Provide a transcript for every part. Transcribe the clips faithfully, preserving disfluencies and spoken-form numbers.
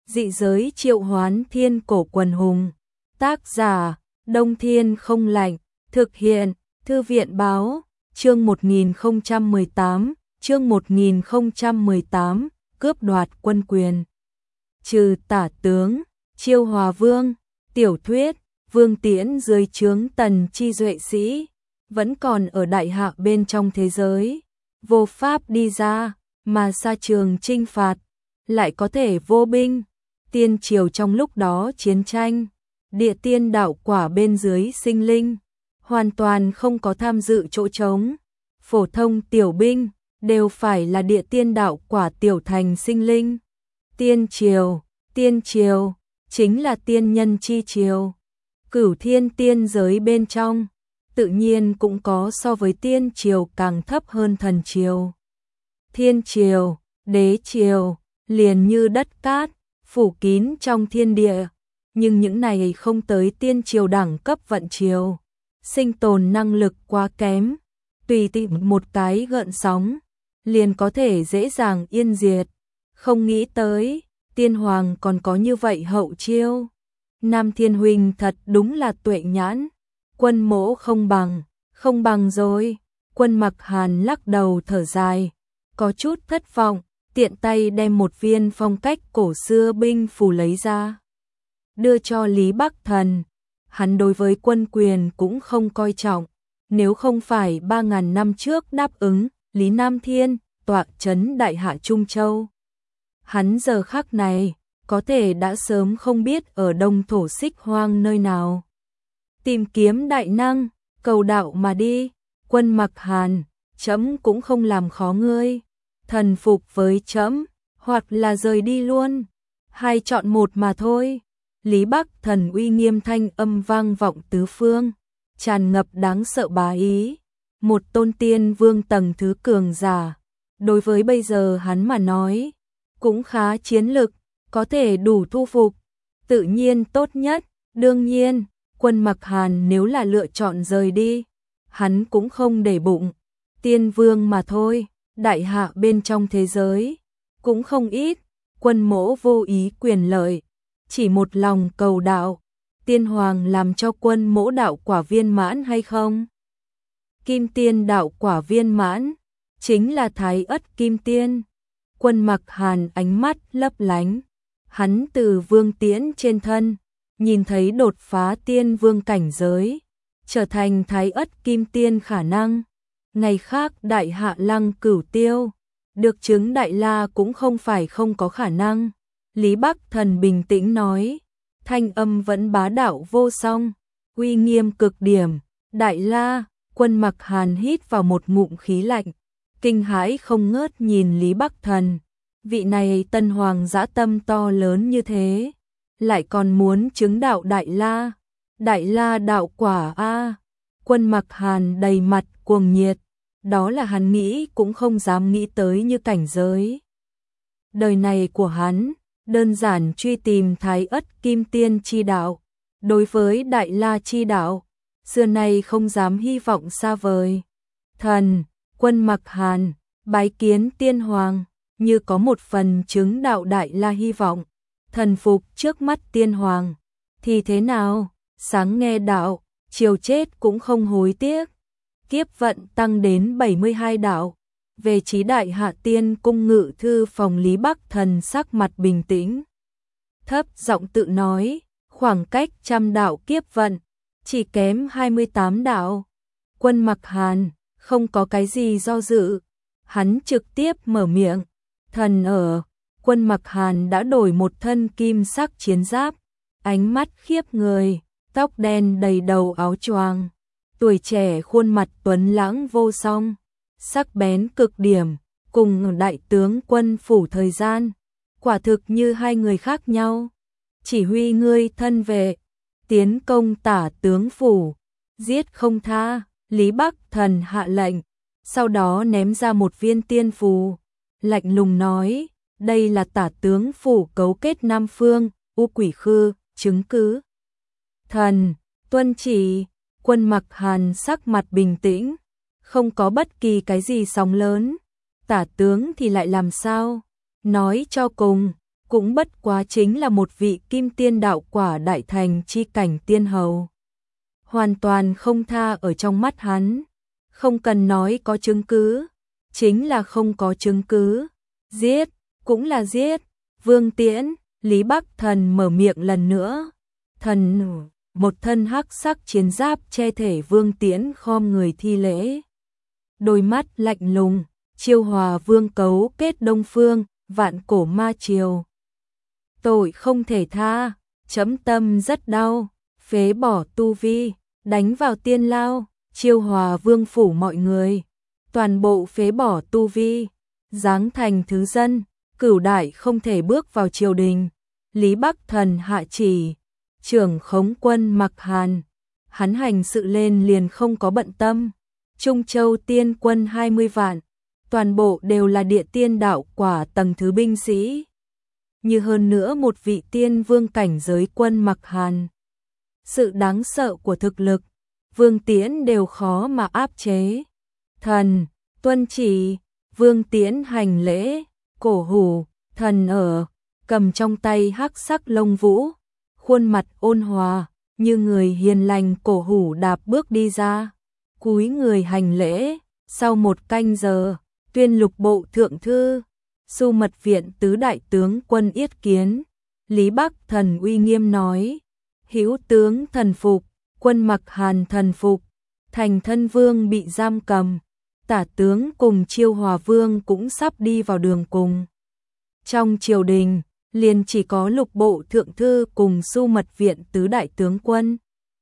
Dị giới triệu hoán thiên cổ quần hùng. Tác giả, Đông Thiên không lạnh. Thực hiện, Thư viện báo. Chương một nghìn không trăm mười tám, chương một nghìn không trăm mười tám, cướp đoạt quân quyền. Trừ Tả tướng, Chiêu Hòa Vương. Tiểu thuyết, Vương Tiễn dưới trướng Tần Chi Duệ sĩ, vẫn còn ở đại hạ bên trong thế giới. Vô pháp đi ra, mà xa trường chinh phạt, lại có thể vô binh. Tiên triều trong lúc đó chiến tranh, địa tiên đạo quả bên dưới sinh linh, hoàn toàn không có tham dự chỗ trống. Phổ thông tiểu binh, đều phải là địa tiên đạo quả tiểu thành sinh linh. Tiên triều, tiên triều, chính là tiên nhân chi triều. Cửu thiên tiên giới bên trong, tự nhiên cũng có so với tiên triều càng thấp hơn thần triều. Thiên triều, đế triều, liền như đất cát, phủ kín trong thiên địa, nhưng những này không tới tiên triều đẳng cấp vận triều. Sinh tồn năng lực quá kém, tùy tiện một cái gợn sóng, liền có thể dễ dàng yên diệt. Không nghĩ tới, tiên hoàng còn có như vậy hậu chiêu. Nam Thiên Huynh thật đúng là tuệ nhãn. Quân Mỗ không bằng, không bằng rồi. Quân Mặc Hàn lắc đầu thở dài, có chút thất vọng, tiện tay đem một viên phong cách cổ xưa binh phù lấy ra, đưa cho Lý Bắc Thần. Hắn đối với quân quyền cũng không coi trọng, nếu không phải ba ngàn năm trước đáp ứng Lý Nam Thiên tọa trấn đại hạ Trung Châu, hắn giờ khắc này có thể đã sớm không biết ở Đông Thổ Xích Hoang nơi nào. Tìm kiếm đại năng, cầu đạo mà đi. Quân Mặc Hàn, trẫm cũng không làm khó ngươi. Thần phục với trẫm, hoặc là rời đi luôn, hai chọn một mà thôi. Lý Bắc Thần uy nghiêm thanh âm vang vọng tứ phương, tràn ngập đáng sợ bá ý. Một tôn tiên vương tầng thứ cường giả, đối với bây giờ hắn mà nói, cũng khá chiến lực, có thể đủ thu phục, tự nhiên tốt nhất. Đương nhiên, Quân Mặc Hàn nếu là lựa chọn rời đi, hắn cũng không để bụng. Tiên vương mà thôi, đại hạ bên trong thế giới cũng không ít. Quân Mỗ vô ý quyền lợi, chỉ một lòng cầu đạo. Tiên hoàng làm cho Quân Mỗ đạo quả viên mãn hay không? Kim tiên đạo quả viên mãn, chính là Thái Ất Kim Tiên. Quân Mặc Hàn ánh mắt lấp lánh, hắn từ Vương Tiễn trên thân nhìn thấy đột phá tiên vương cảnh giới, trở thành Thái Ất Kim Tiên khả năng. Ngày khác đại hạ Lăng Cửu Tiêu, được chứng Đại La cũng không phải không có khả năng. Lý Bắc Thần bình tĩnh nói, thanh âm vẫn bá đạo vô song, uy nghiêm cực điểm. Đại La. Quân Mặc Hàn hít vào một ngụm khí lạnh, kinh hãi không ngớt nhìn Lý Bắc Thần. Vị này tân hoàng dã tâm to lớn như thế, lại còn muốn chứng đạo Đại La. Đại La đạo quả a. À. Quân Mặc Hàn đầy mặt cuồng nhiệt, đó là hắn nghĩ cũng không dám nghĩ tới như cảnh giới. Đời này của hắn, đơn giản truy tìm Thái Ất Kim Tiên chi đạo, đối với Đại La chi đạo, xưa nay không dám hy vọng xa vời. Thần, Quân Mặc Hàn, bái kiến tiên hoàng, như có một phần chứng đạo Đại La hy vọng. Thần phục trước mắt tiên hoàng, thì thế nào? Sáng nghe đạo, chiều chết cũng không hối tiếc. Kiếp vận tăng đến bảy mươi hai đạo. Về chí đại hạ tiên cung ngự thư phòng Lý Bắc Thần sắc mặt bình tĩnh, thấp giọng tự nói, khoảng cách trăm đạo kiếp vận, chỉ kém hai mươi tám đạo. Quân Mặc Hàn không có cái gì do dự, hắn trực tiếp mở miệng. Thần ở. Quân Mặc Hàn đã đổi một thân kim sắc chiến giáp, ánh mắt khiếp người, tóc đen đầy đầu áo choàng, tuổi trẻ khuôn mặt tuấn lãng vô song, sắc bén cực điểm, cùng đại tướng quân phủ thời gian, quả thực như hai người khác nhau. Chỉ huy ngươi thân vệ, tiến công Tả tướng phủ, giết không tha. Lý Bắc Thần hạ lệnh, sau đó ném ra một viên tiên phù, lạnh lùng nói, đây là Tả tướng phủ cấu kết Nam Phương, U Quỷ Khư, chứng cứ. Thần, tuân chỉ. Quân Mặc Hàn sắc mặt bình tĩnh, không có bất kỳ cái gì sóng lớn. Tả tướng thì lại làm sao? Nói cho cùng, cũng bất quá chính là một vị kim tiên đạo quả đại thành chi cảnh tiên hầu. Hoàn toàn không tha ở trong mắt hắn, không cần nói có chứng cứ, chính là không có chứng cứ, giết, cũng là giết. Vương Tiễn, Lý Bắc Thần mở miệng lần nữa, thần, một thân hắc sắc chiến giáp che thể Vương Tiễn khom người thi lễ. Đôi mắt lạnh lùng, Chiêu Hòa Vương cấu kết Đông Phương, vạn cổ ma triều. Tội không thể tha, chấm tâm rất đau, phế bỏ tu vi, đánh vào tiên lao, Chiêu Hòa Vương phủ mọi người, toàn bộ phế bỏ tu vi, giáng thành thứ dân, cửu đại không thể bước vào triều đình. Lý Bắc Thần hạ chỉ, trưởng khống quân Mặc Hàn, hắn hành sự lên liền không có bận tâm. Trung Châu tiên quân hai mươi vạn, toàn bộ đều là địa tiên đạo quả tầng thứ binh sĩ. Như hơn nữa một vị tiên vương cảnh giới quân Mặc Hàn. Sự đáng sợ của thực lực, Vương Tiễn đều khó mà áp chế. Thần, tuân chỉ, Vương Tiễn hành lễ, cổ hủ, thần ở, cầm trong tay hắc sắc lông vũ, khuôn mặt ôn hòa, như người hiền lành. Cổ hủ đạp bước đi ra, cúi người hành lễ. Sau một canh giờ, tuyên lục bộ thượng thư, Xu Mật Viện tứ đại tướng quân yết kiến. Lý Bắc Thần uy nghiêm nói, hữu tướng thần phục, quân Mặc Hàn thần phục, Thành Thân Vương bị giam cầm, tả tướng cùng Chiêu Hòa Vương cũng sắp đi vào đường cùng. Trong triều đình, liền chỉ có lục bộ thượng thư cùng Xu Mật Viện tứ đại tướng quân.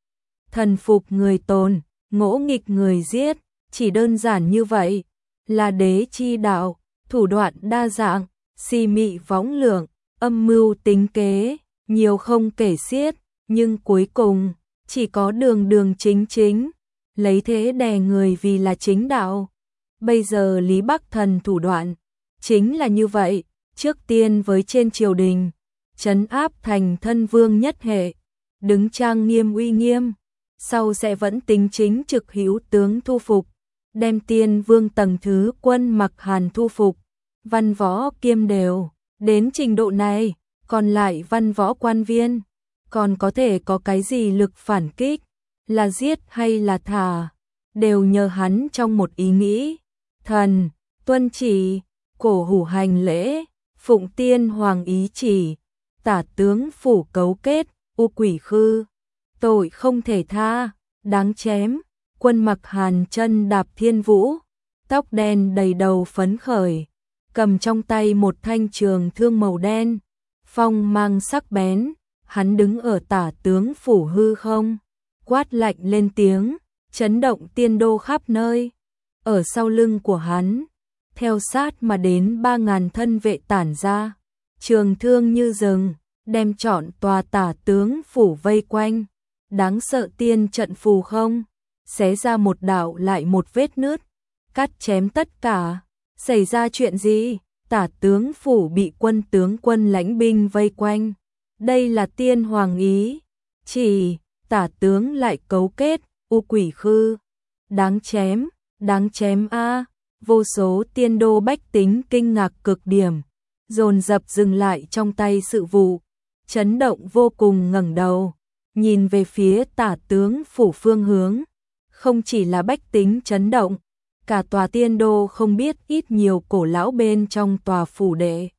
Thần phục người tồn, ngỗ nghịch người giết, chỉ đơn giản như vậy, là đế chi đạo, thủ đoạn đa dạng, si mị võng lường, âm mưu tính kế, nhiều không kể xiết, nhưng cuối cùng, chỉ có đường đường chính chính, lấy thế đè người vì là chính đạo. Bây giờ Lý Bắc Thần thủ đoạn, chính là như vậy, trước tiên với trên triều đình, trấn áp Thành Thân Vương nhất hệ, đứng trang nghiêm uy nghiêm, sau sẽ vẫn tính chính trực hữu tướng thu phục, đem tiên vương tầng thứ quân Mặc Hàn thu phục, văn võ kiêm đều, đến trình độ này, còn lại văn võ quan viên, còn có thể có cái gì lực phản kích, là giết hay là thả, đều nhờ hắn trong một ý nghĩ. Thần, tuân chỉ, cổ hủ hành lễ, phụng tiên hoàng ý chỉ, tả tướng phủ cấu kết, u quỷ khư, tội không thể tha, đáng chém. Quân Mặc Hàn chân đạp thiên vũ, tóc đen đầy đầu phấn khởi, cầm trong tay một thanh trường thương màu đen, phong mang sắc bén, hắn đứng ở tả tướng phủ hư không, quát lạnh lên tiếng, chấn động tiên đô khắp nơi. Ở sau lưng của hắn, theo sát mà đến ba ngàn thân vệ tản ra, trường thương như rừng, đem trọn tòa tả tướng phủ vây quanh. Đáng sợ tiên trận phù không, xé ra một đạo lại một vết nứt, cắt chém tất cả. Xảy ra chuyện gì? Tả tướng phủ bị quân tướng quân lãnh binh vây quanh. Đây là tiên hoàng ý chỉ, tả tướng lại cấu kết, u quỷ khư. Đáng chém, đáng chém a. Vô số tiên đô bách tính kinh ngạc cực điểm, dồn dập dừng lại trong tay sự vụ, chấn động vô cùng ngẩng đầu, nhìn về phía tả tướng phủ phương hướng. Không chỉ là bách tính chấn động, cả tòa tiên đô không biết ít nhiều cổ lão bên trong tòa phủ đệ.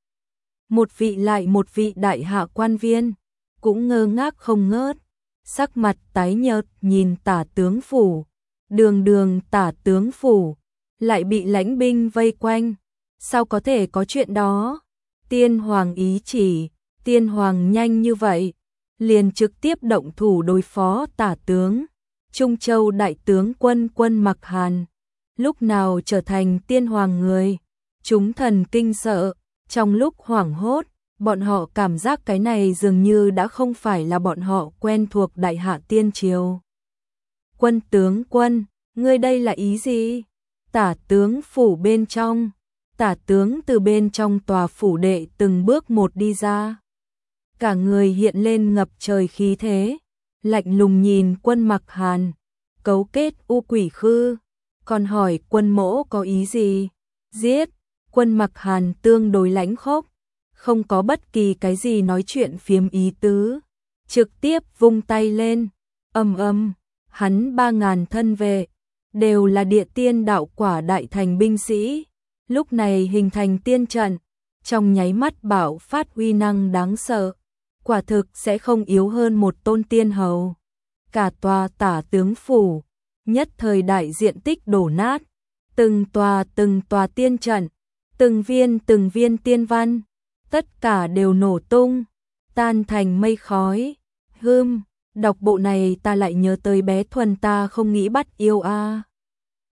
Một vị lại một vị đại hạ quan viên, cũng ngơ ngác không ngớt, sắc mặt tái nhợt nhìn tả tướng phủ. Đường đường tả tướng phủ, lại bị lãnh binh vây quanh, sao có thể có chuyện đó? Tiên hoàng ý chỉ, tiên hoàng nhanh như vậy, liền trực tiếp động thủ đối phó tả tướng. Trung Châu đại tướng quân quân Mặc Hàn, lúc nào trở thành tiên hoàng người? Chúng thần kinh sợ, trong lúc hoảng hốt, bọn họ cảm giác cái này dường như đã không phải là bọn họ quen thuộc đại hạ tiên triều. Quân tướng quân, ngươi đây là ý gì? Tả tướng phủ bên trong, tả tướng từ bên trong tòa phủ đệ từng bước một đi ra. Cả người hiện lên ngập trời khí thế, lạnh lùng nhìn quân Mặc Hàn, cấu kết u quỷ khư, còn hỏi quân mỗ có ý gì? Giết. Quân Mặc Hàn tương đối lãnh khốc, không có bất kỳ cái gì nói chuyện phiếm ý tứ, trực tiếp vung tay lên, ầm ầm, hắn ba ngàn thân vệ, đều là địa tiên đạo quả đại thành binh sĩ, lúc này hình thành tiên trận, trong nháy mắt bạo phát uy năng đáng sợ, quả thực sẽ không yếu hơn một tôn tiên hầu. Cả tòa tả tướng phủ, nhất thời đại diện tích đổ nát, từng tòa từng tòa tiên trận, từng viên từng viên tiên văn, tất cả đều nổ tung, tan thành mây khói. Hừm, đọc bộ này ta lại nhớ tới bé Thuần ta không nghĩ bắt yêu a.